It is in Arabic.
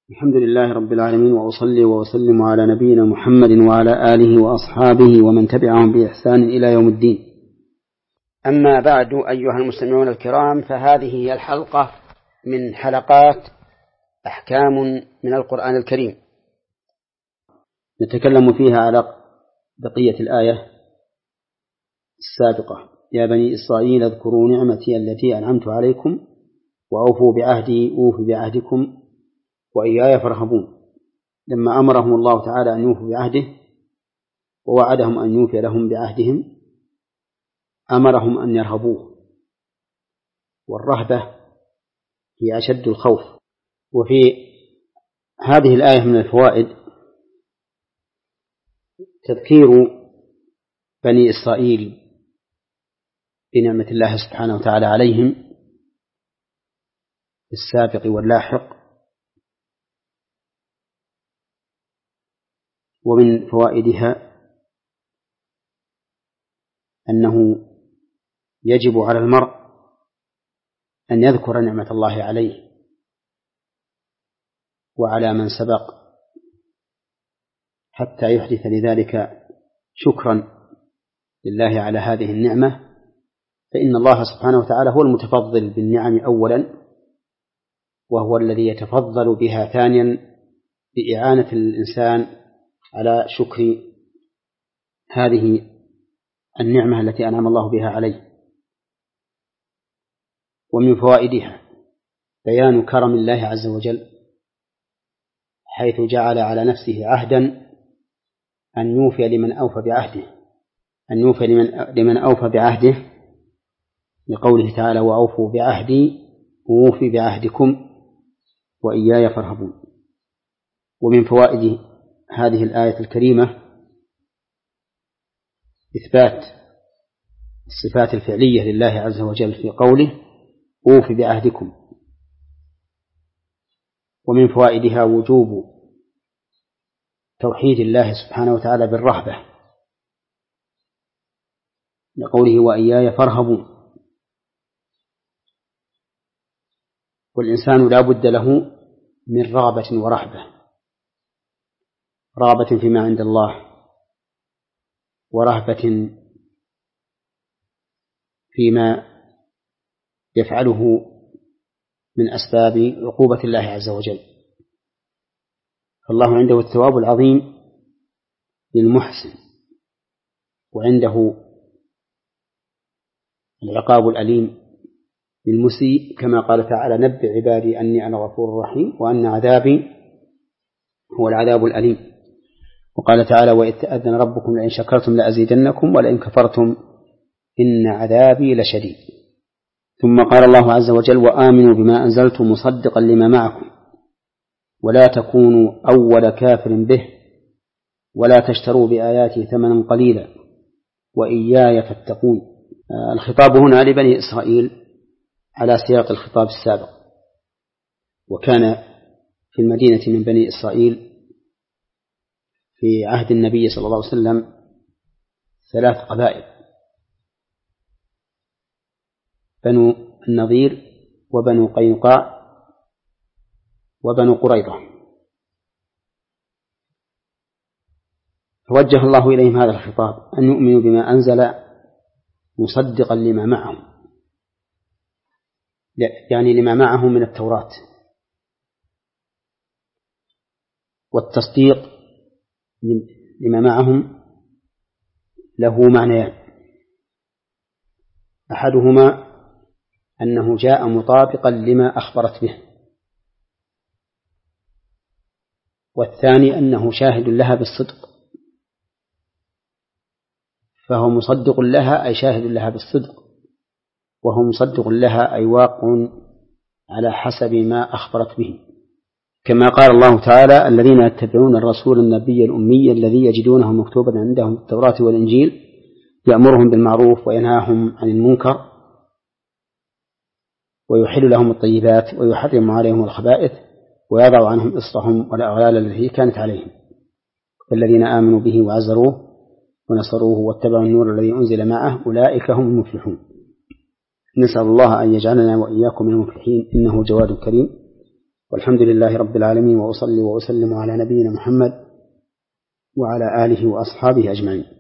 الحمد لله رب العالمين، وأصلي وأسلم على نبينا محمد وعلى آله وأصحابه ومن تبعهم بإحسان إلى يوم الدين. أما بعد، أيها المستمعون الكرام، فهذه هي الحلقة من حلقات أحكام من القرآن الكريم، نتكلم فيها على بقية الآية السابقة: يا بني إسرائيل اذكروا نعمتي التي أنعمت عليكم وأوفوا بعهدي أوف بعهدكم وإياي فارهبون. لما أمرهم الله تعالى أن يوفوا بعهده ووعدهم أن يوفي لهم بعهدهم، أمرهم أن يرهبوه، والرهبة هي أشد الخوف. وفي هذه الآية من الفوائد تذكير بني إسرائيل بنعمة الله سبحانه وتعالى عليهم في السابق واللاحق. ومن فوائدها أنه يجب على المرء أن يذكر نعمة الله عليه وعلى من سبق حتى يحدث لذلك شكرا لله على هذه النعمة، فإن الله سبحانه وتعالى هو المتفضل بالنعم أولا، وهو الذي يتفضل بها ثانيا بإعانة الإنسان على شكر هذه النعمة التي أنعم الله بها عليه. ومن فوائدها بيان كرم الله عز وجل، حيث جعل على نفسه عهدا أن يوفي لمن أوفى بعهده، لمن أوفى بعهده، لقوله تعالى: وأوفوا بعهدي أوفي بعهدكم وإياي فارهبون. ومن فوائد هذه الآية الكريمة إثبات الصفات الفعلية لله عز وجل في قوله: أوفي بعهدكم. ومن فوائدها وجوب توحيد الله سبحانه وتعالى بالرهبة، لقوله: وإياي فارهبون. والإنسان لا بد له من رغبة ورهبة، رغبة فيما عند الله، ورهبة فيما يفعله من أسباب عقوبة الله عز وجل. فالله عنده الثواب العظيم للمحسن، وعنده العقاب الأليم للمسيء، كما قال تعالى: نبئ عبادي أني أنا غفور رحيم وأن عذابي هو العذاب الأليم. وقال تعالى: وإذ تأذن ربكم لئن شكرتم لأزيدنكم ولئن كفرتم إن عذابي لشديد. ثم قال الله عز وجل: وآمنوا بما أنزلت مصدقا لما معكم ولا تكونوا أول كافر به ولا تشتروا بآياتي ثمنا قليلا وإياي فاتقون. الخطاب هنا لبني إسرائيل على سياق الخطاب السابق، وكان في المدينة من بني إسرائيل في عهد النبي صلى الله عليه وسلم 3 قبائل: بنو النضير وبنو قينقاع وبنو قريظة. فوجه الله إليهم هذا الخطاب أن يؤمنوا بما أنزل مصدقا لما معهم، يعني لما معهم من التوراة. والتصديق لما معهم له معنيان: أحدهما أنه جاء مطابقا لما أخبرت به، والثاني أنه شاهد لها بالصدق، فهو مصدق لها أي شاهد لها بالصدق، وهو مصدق لها أي واقع على حسب ما أخبرت به، كما قال الله تعالى: الذين يتبعون الرسول النبي الأمي الذي يجدونه مكتوبا عندهم في التوراة والإنجيل يأمرهم بالمعروف وينهاهم عن المنكر ويحل لهم الطيبات ويحرم عليهم الخبائث ويضع عنهم إصرهم والأغلال التي كانت عليهم، الذين آمنوا به وعزروه ونصروه واتبعوا النور الذي أنزل معه أولئك هم المفلحون. نسأل الله أن يجعلنا وإياكم من المفلحين، إنه جواد كريم. والحمد لله رب العالمين، وأصلي وأسلم على نبينا محمد وعلى آله وأصحابه أجمعين.